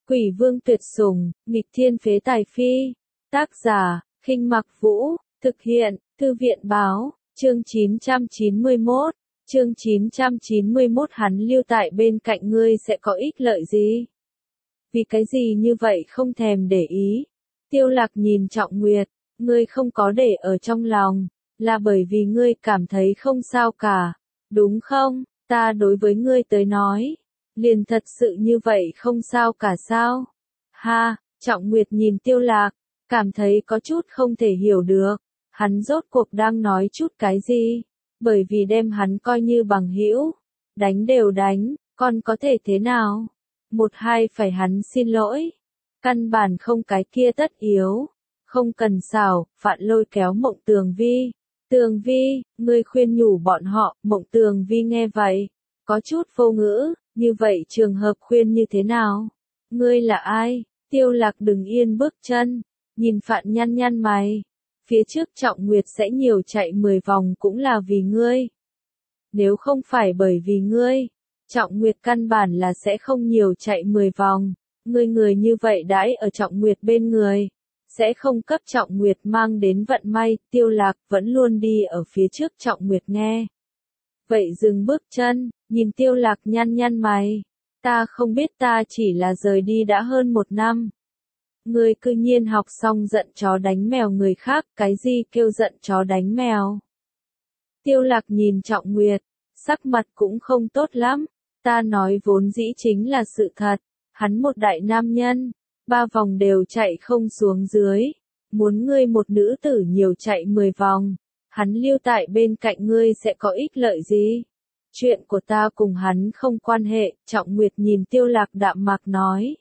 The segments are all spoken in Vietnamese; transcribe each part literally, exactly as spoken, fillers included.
Quỷ vương tuyệt sủng, nghịch thiên phế tài phi. Tác giả, Khinh Mặc Vũ, thực hiện, Thư viện báo, chương chín trăm chín mươi mốt, chương chín trăm chín mươi mốt hắn lưu tại bên cạnh ngươi sẽ có ích lợi gì? Vì cái gì như vậy không thèm để ý? Tiêu Lạc nhìn Trọng Nguyệt, ngươi không có để ở trong lòng, là bởi vì ngươi cảm thấy không sao cả, đúng không? Ta đối với ngươi tới nói, liền thật sự như vậy không sao cả sao? Ha, Trọng Nguyệt nhìn Tiêu Lạc, cảm thấy có chút không thể hiểu được, hắn rốt cuộc đang nói chút cái gì? Bởi vì đem hắn coi như bằng hữu, đánh đều đánh, còn có thể thế nào? Một hai phải hắn xin lỗi, căn bản không cái kia tất yếu, không cần xảo, Phạn lôi kéo Mộng Tường Vi. Tường Vi, ngươi khuyên nhủ bọn họ, Mộng Tường Vi nghe vậy, có chút vô ngữ, như vậy trường hợp khuyên như thế nào? Ngươi là ai? Tiêu Lạc đừng yên bước chân, nhìn Phạn nhăn nhăn mày, phía trước Trọng Nguyệt sẽ nhiều chạy mười vòng cũng là vì ngươi. Nếu không phải bởi vì ngươi, Trọng Nguyệt căn bản là sẽ không nhiều chạy mười vòng, ngươi người như vậy đãi ở Trọng Nguyệt bên người, sẽ không cấp Trọng Nguyệt mang đến vận may. Tiêu Lạc vẫn luôn đi ở phía trước Trọng Nguyệt nghe. Vậy dừng bước chân, nhìn Tiêu Lạc nhăn nhăn mày, ta không biết ta chỉ là rời đi đã hơn một năm. Ngươi cư nhiên học xong giận chó đánh mèo người khác, cái gì kêu giận chó đánh mèo? Tiêu Lạc nhìn Trọng Nguyệt, sắc mặt cũng không tốt lắm, ta nói vốn dĩ chính là sự thật, hắn một đại nam nhân, ba vòng đều chạy không xuống dưới, muốn ngươi một nữ tử nhiều chạy mười vòng, hắn lưu tại bên cạnh ngươi sẽ có ích lợi gì? Chuyện của ta cùng hắn không quan hệ, Trọng Nguyệt nhìn Tiêu Lạc đạm mạc nói.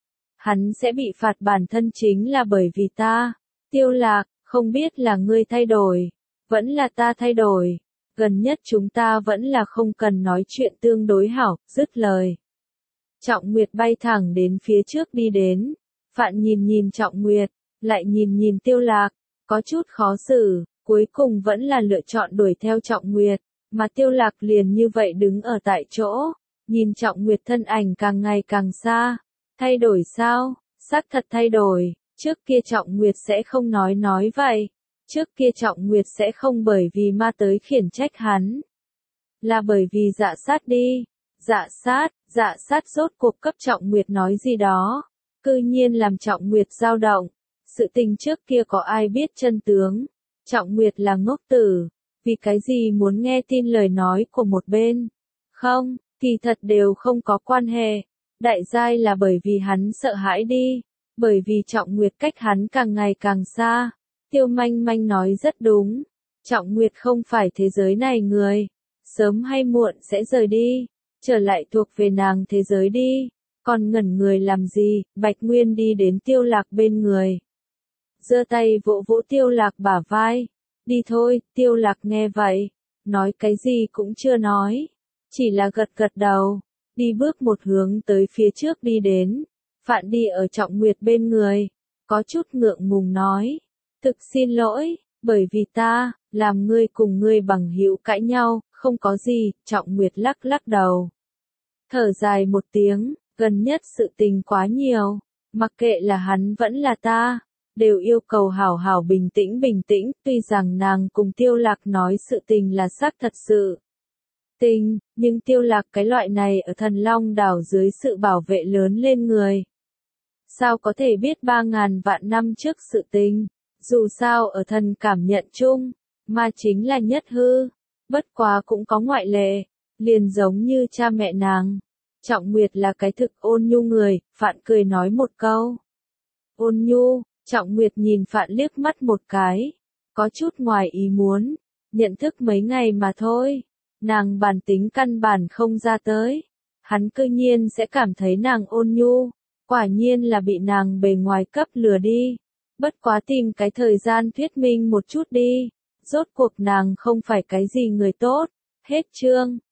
Hắn sẽ bị phạt bản thân chính là bởi vì ta. Tiêu Lạc, không biết là ngươi thay đổi, vẫn là ta thay đổi, gần nhất chúng ta vẫn là không cần nói chuyện tương đối hảo, dứt lời. Trọng Nguyệt bay thẳng đến phía trước đi đến, Phạn nhìn nhìn Trọng Nguyệt, lại nhìn nhìn Tiêu Lạc, có chút khó xử, cuối cùng vẫn là lựa chọn đuổi theo Trọng Nguyệt, mà Tiêu Lạc liền như vậy đứng ở tại chỗ, nhìn Trọng Nguyệt thân ảnh càng ngày càng xa. Thay đổi sao? Xác thật thay đổi, trước kia Trọng Nguyệt sẽ không nói nói vậy, trước kia Trọng Nguyệt sẽ không bởi vì ma tới khiển trách hắn, là bởi vì dạ sát đi. Dạ sát, dạ sát rốt cuộc cấp Trọng Nguyệt nói gì đó, cư nhiên làm Trọng Nguyệt dao động. Sự tình trước kia có ai biết chân tướng? Trọng Nguyệt là ngốc tử, vì cái gì muốn nghe tin lời nói của một bên? Không, kỳ thật đều không có quan hệ. Đại giai là bởi vì hắn sợ hãi đi, bởi vì Trọng Nguyệt cách hắn càng ngày càng xa. Tiêu Manh Manh nói rất đúng, Trọng Nguyệt không phải thế giới này người, sớm hay muộn sẽ rời đi, trở lại thuộc về nàng thế giới đi. Còn ngẩn người làm gì? Bạch Nguyên đi đến Tiêu Lạc bên người, giơ tay vỗ vỗ Tiêu Lạc bả vai. Đi thôi. Tiêu Lạc nghe vậy, nói cái gì cũng chưa nói, chỉ là gật gật đầu, đi bước một hướng tới phía trước đi đến. Phạn đi ở Trọng Nguyệt bên người, có chút ngượng ngùng nói, thực xin lỗi, bởi vì ta, làm ngươi cùng ngươi bằng hữu cãi nhau, không có gì. Trọng Nguyệt lắc lắc đầu, thở dài một tiếng, gần nhất sự tình quá nhiều, mặc kệ là hắn vẫn là ta, đều yêu cầu hảo hảo bình tĩnh bình tĩnh. Tuy rằng nàng cùng Tiêu Lạc nói sự tình là xác thật sự tình, nhưng Tiêu Lạc cái loại này ở Thần Long đảo dưới sự bảo vệ lớn lên người, sao có thể biết ba ngàn vạn năm trước sự tình? Dù sao ở thần cảm nhận chung, ma chính là nhất hư, bất quá cũng có ngoại lệ, liền giống như cha mẹ nàng. Trọng Nguyệt là cái thực ôn nhu người, Phạn cười nói một câu. Ôn nhu, Trọng Nguyệt nhìn Phạn liếc mắt một cái, có chút ngoài ý muốn, nhận thức mấy ngày mà thôi, nàng bản tính căn bản không ra tới, hắn cư nhiên sẽ cảm thấy nàng ôn nhu, quả nhiên là bị nàng bề ngoài cấp lừa đi. Bất quá tìm cái thời gian thuyết minh một chút đi, rốt cuộc nàng không phải cái gì người tốt. Hết chương.